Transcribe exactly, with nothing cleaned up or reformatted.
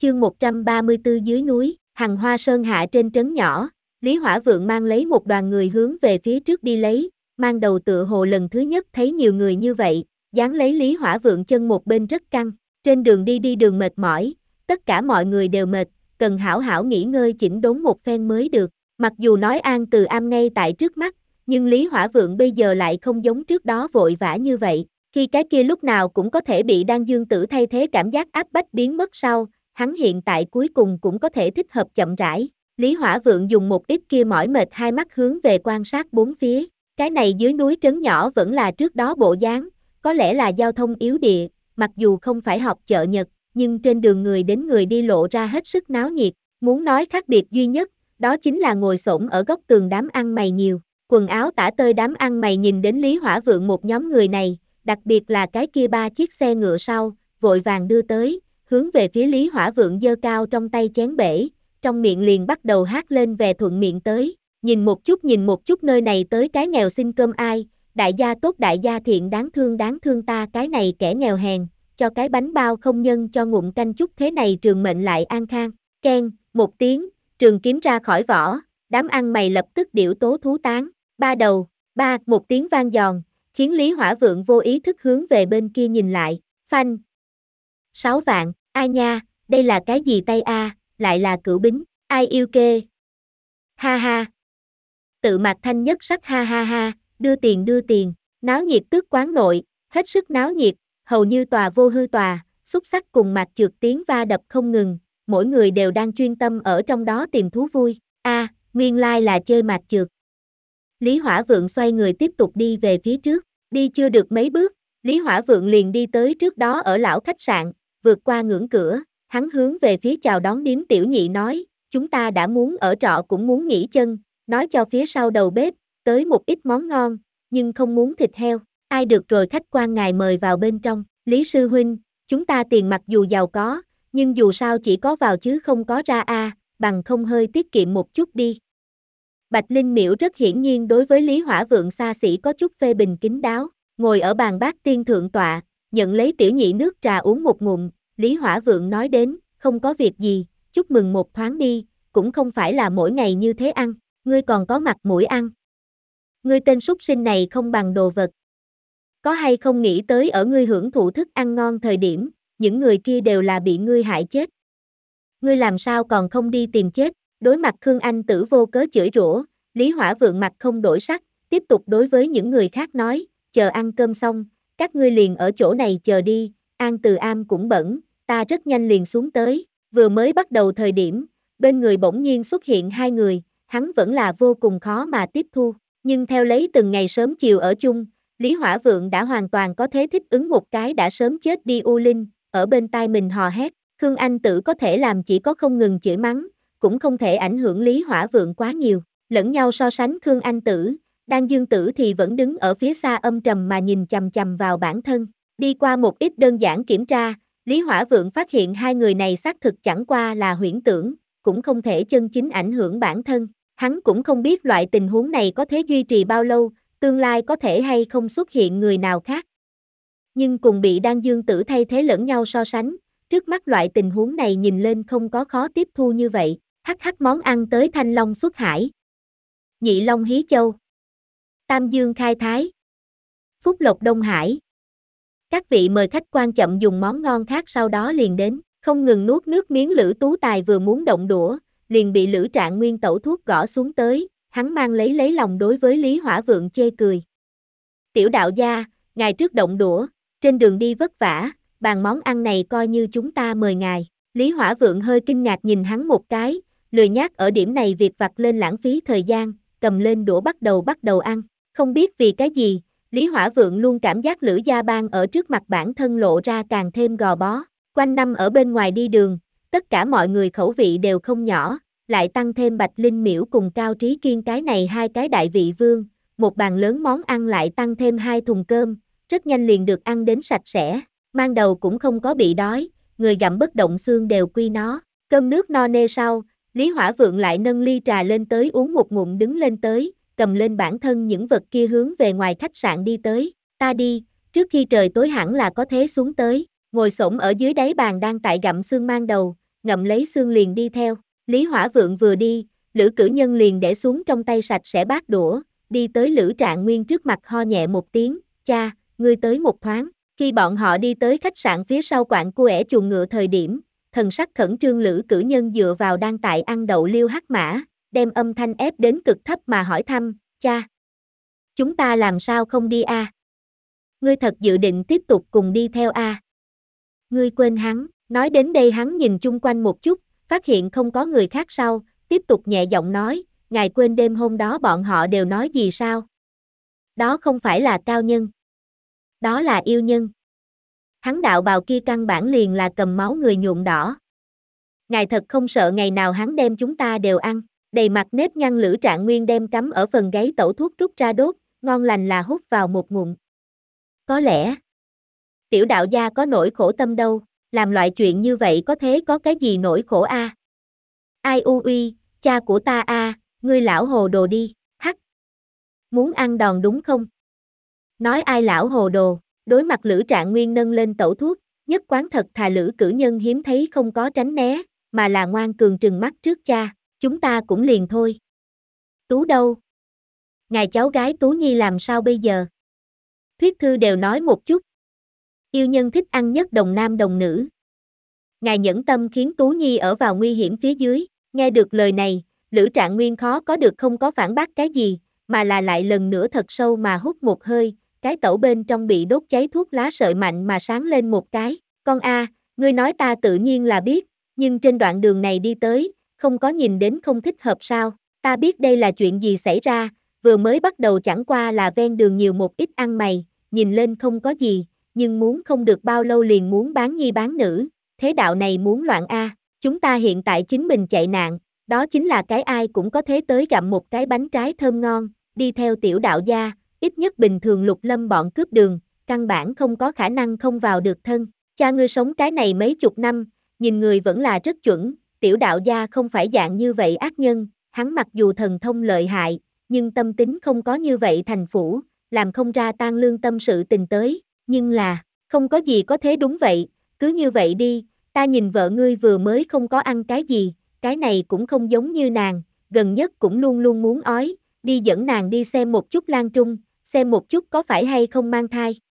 Chương một trăm ba mươi tư dưới núi, Hằng Hoa Sơn hạ trên trấn nhỏ, Lý Hỏa Vượng mang lấy một đoàn người hướng về phía trước đi lấy, mang đầu tựa hồ lần thứ nhất thấy nhiều người như vậy, dáng lấy Lý Hỏa Vượng chân một bên rất căng, trên đường đi đi đường mệt mỏi, tất cả mọi người đều mệt, cần hảo hảo nghỉ ngơi chỉnh đốn một phen mới được, mặc dù nói An Từ Am ngay tại trước mắt, nhưng Lý Hỏa Vượng bây giờ lại không giống trước đó vội vã như vậy, khi cái kia lúc nào cũng có thể bị Đan Dương Tử thay thế cảm giác áp bách biến mất sau, hắn hiện tại cuối cùng cũng có thể thích hợp chậm rãi. Lý Hỏa Vượng dùng một ít kia mỏi mệt hai mắt hướng về quan sát bốn phía, cái này dưới núi trấn nhỏ vẫn là trước đó bộ dáng, có lẽ là giao thông yếu địa, mặc dù không phải họp chợ Nhật, nhưng trên đường người đến người đi lộ ra hết sức náo nhiệt, muốn nói khác biệt duy nhất, đó chính là ngồi xổm ở góc tường đám ăn mày nhiều, quần áo tả tơi đám ăn mày nhìn đến Lý Hỏa Vượng một nhóm người này, đặc biệt là cái kia ba chiếc xe ngựa sau, vội vàng đưa tới, hướng về phía Lý Hỏa Vượng giơ cao trong tay chén bể, trong miệng liền bắt đầu hát lên về thuận miệng tới, nhìn một chút nhìn một chút nơi này tới cái nghèo xin cơm ai, đại gia tốt đại gia thiện đáng thương đáng thương ta cái này kẻ nghèo hèn, cho cái bánh bao không nhân cho ngụm canh chút thế này trường mệnh lại an khang, keng, một tiếng, trường kiếm ra khỏi vỏ, đám ăn mày lập tức điểu tố thú tán, ba đầu, ba, một tiếng vang giòn, khiến Lý Hỏa Vượng vô ý thức hướng về bên kia nhìn lại, phanh, sáu vạn, ai nha, đây là cái gì tay a, lại là cửu bính, ai yêu kê, ha ha, tự mặt thanh nhất sắc ha ha ha, đưa tiền đưa tiền, náo nhiệt tước quán nội, hết sức náo nhiệt, hầu như tòa vô hư tòa, xúc sắc cùng mặt trượt tiếng va đập không ngừng, mỗi người đều đang chuyên tâm ở trong đó tìm thú vui, a, à, nguyên lai là chơi mặt trượt. Lý Hỏa Vượng xoay người tiếp tục đi về phía trước, đi chưa được mấy bước, Lý Hỏa Vượng liền đi tới trước đó ở lão khách sạn, vượt qua ngưỡng cửa, hắn hướng về phía chào đón điếm tiểu nhị nói, chúng ta đã muốn ở trọ cũng muốn nghỉ chân, nói cho phía sau đầu bếp, tới một ít món ngon, nhưng không muốn thịt heo, ai được rồi khách quan ngài mời vào bên trong, Lý Sư Huynh, chúng ta tiền mặc dù giàu có, nhưng dù sao chỉ có vào chứ không có ra a, à, bằng không hơi tiết kiệm một chút đi. Bạch Linh Miễu rất hiển nhiên đối với Lý Hỏa Vượng xa xỉ có chút phê bình kín đáo, ngồi ở bàn bát tiên thượng tọa, nhận lấy tiểu nhị nước trà uống một ngụm, Lý Hỏa Vượng nói đến, không có việc gì, chúc mừng một thoáng đi, cũng không phải là mỗi ngày như thế ăn, ngươi còn có mặt mũi ăn. Ngươi tên súc sinh này không bằng đồ vật. Có hay không nghĩ tới ở ngươi hưởng thụ thức ăn ngon thời điểm, những người kia đều là bị ngươi hại chết. Ngươi làm sao còn không đi tìm chết, đối mặt Khương Anh Tử vô cớ chửi rủa, Lý Hỏa Vượng mặt không đổi sắc, tiếp tục đối với những người khác nói, chờ ăn cơm xong, các ngươi liền ở chỗ này chờ đi, An Từ Am cũng bận, ta rất nhanh liền xuống tới, vừa mới bắt đầu thời điểm, bên người bỗng nhiên xuất hiện hai người, hắn vẫn là vô cùng khó mà tiếp thu, nhưng theo lấy từng ngày sớm chiều ở chung, Lý Hỏa Vượng đã hoàn toàn có thế thích ứng một cái đã sớm chết đi U Linh, ở bên tai mình hò hét, Khương Anh Tử có thể làm chỉ có không ngừng chửi mắng, cũng không thể ảnh hưởng Lý Hỏa Vượng quá nhiều, lẫn nhau so sánh Khương Anh Tử, Đan Dương Tử thì vẫn đứng ở phía xa âm trầm mà nhìn chằm chằm vào bản thân, đi qua một ít đơn giản kiểm tra, Lý Hỏa Vượng phát hiện hai người này xác thực chẳng qua là huyễn tưởng, cũng không thể chân chính ảnh hưởng bản thân, hắn cũng không biết loại tình huống này có thể duy trì bao lâu, tương lai có thể hay không xuất hiện người nào khác. Nhưng cùng bị Đan Dương Tử thay thế lẫn nhau so sánh, trước mắt loại tình huống này nhìn lên không có khó tiếp thu như vậy, hắc hắc món ăn tới Thanh Long xuất hải, Nhị Long hí châu, Tam Dương khai thái, Phúc Lộc Đông Hải. Các vị mời khách quan chậm dùng món ngon khác sau đó liền đến, không ngừng nuốt nước miếng Lữ Tú Tài vừa muốn động đũa, liền bị Lữ Trạng Nguyên tẩu thuốc gõ xuống tới, hắn mang lấy lấy lòng đối với Lý Hỏa Vượng chê cười. Tiểu đạo gia, ngài trước động đũa, trên đường đi vất vả, bàn món ăn này coi như chúng ta mời ngài. Lý Hỏa Vượng hơi kinh ngạc nhìn hắn một cái, lười nhác ở điểm này việc vặt lên lãng phí thời gian, cầm lên đũa bắt đầu bắt đầu ăn, không biết vì cái gì, Lý Hỏa Vượng luôn cảm giác Lữ Gia Bang ở trước mặt bản thân lộ ra càng thêm gò bó, quanh năm ở bên ngoài đi đường, tất cả mọi người khẩu vị đều không nhỏ, lại tăng thêm Bạch Linh Miễu cùng Cao Trí Kiên cái này hai cái đại vị vương, một bàn lớn món ăn lại tăng thêm hai thùng cơm, rất nhanh liền được ăn đến sạch sẽ, mang đầu cũng không có bị đói, người gặm bất động xương đều quy nó, cơm nước no nê sau, Lý Hỏa Vượng lại nâng ly trà lên tới uống một ngụm đứng lên tới, cầm lên bản thân những vật kia hướng về ngoài khách sạn đi tới, ta đi, trước khi trời tối hẳn là có thế xuống tới, ngồi xổm ở dưới đáy bàn đang tại gặm xương mang đầu, ngậm lấy xương liền đi theo. Lý Hỏa Vượng vừa đi, Lữ Cử Nhân liền để xuống trong tay sạch sẽ bát đũa, đi tới Lữ Trạng Nguyên trước mặt ho nhẹ một tiếng, cha, ngươi tới một thoáng. Khi bọn họ đi tới khách sạn phía sau quạng cua ẻ chuồng ngựa thời điểm, thần sắc khẩn trương Lữ Cử Nhân dựa vào đang tại ăn đậu liêu hắc mã, đem âm thanh ép đến cực thấp mà hỏi thăm, cha, chúng ta làm sao không đi a? À? Ngươi thật dự định tiếp tục cùng đi theo a? À? Ngươi quên hắn, nói đến đây hắn nhìn chung quanh một chút, phát hiện không có người khác sau, tiếp tục nhẹ giọng nói, ngài quên đêm hôm đó bọn họ đều nói gì sao? Đó không phải là cao nhân. Đó là yêu nhân. Hắn đạo bào kia căn bản liền là cầm máu người nhuộm đỏ. Ngài thật không sợ ngày nào hắn đem chúng ta đều ăn. Đầy mặt nếp nhăn Lữ Trạng Nguyên đem cắm ở phần gáy tẩu thuốc rút ra đốt, ngon lành là hút vào một ngụm. Có lẽ, tiểu đạo gia có nỗi khổ tâm đâu, làm loại chuyện như vậy có thế có cái gì nỗi khổ a? À? Ai u uy, cha của ta a, à, ngươi lão hồ đồ đi, hắc. Muốn ăn đòn đúng không? Nói ai lão hồ đồ, đối mặt Lữ Trạng Nguyên nâng lên tẩu thuốc, nhất quán thật thà Lữ Cử Nhân hiếm thấy không có tránh né, mà là ngoan cường trừng mắt trước cha, chúng ta cũng liền thôi. Tú đâu? Ngài cháu gái Tú Nhi làm sao bây giờ? Thuyết thư đều nói một chút. Yêu nhân thích ăn nhất đồng nam đồng nữ. Ngài nhẫn tâm khiến Tú Nhi ở vào nguy hiểm phía dưới, nghe được lời này, Lữ Trạng Nguyên khó có được không có phản bác cái gì, mà là lại lần nữa thật sâu mà hút một hơi, cái tẩu bên trong bị đốt cháy thuốc lá sợi mạnh mà sáng lên một cái, con a, ngươi nói ta tự nhiên là biết, nhưng trên đoạn đường này đi tới, không có nhìn đến không thích hợp sao, ta biết đây là chuyện gì xảy ra, vừa mới bắt đầu chẳng qua là ven đường nhiều một ít ăn mày, nhìn lên không có gì, nhưng muốn không được bao lâu liền muốn bán nhi bán nữ, thế đạo này muốn loạn a, chúng ta hiện tại chính mình chạy nạn, đó chính là cái ai cũng có thế tới gặm một cái bánh trái thơm ngon, đi theo tiểu đạo gia, ít nhất bình thường Lục Lâm bọn cướp đường, căn bản không có khả năng không vào được thân, cha ngươi sống cái này mấy chục năm, nhìn người vẫn là rất chuẩn, tiểu đạo gia không phải dạng như vậy ác nhân, hắn mặc dù thần thông lợi hại, nhưng tâm tính không có như vậy thành phủ, làm không ra tan lương tâm sự tình tới, nhưng là, không có gì có thế đúng vậy, cứ như vậy đi, ta nhìn vợ ngươi vừa mới không có ăn cái gì, cái này cũng không giống như nàng, gần nhất cũng luôn luôn muốn ói, đi dẫn nàng đi xem một chút Lan Trung, xem một chút có phải hay không mang thai.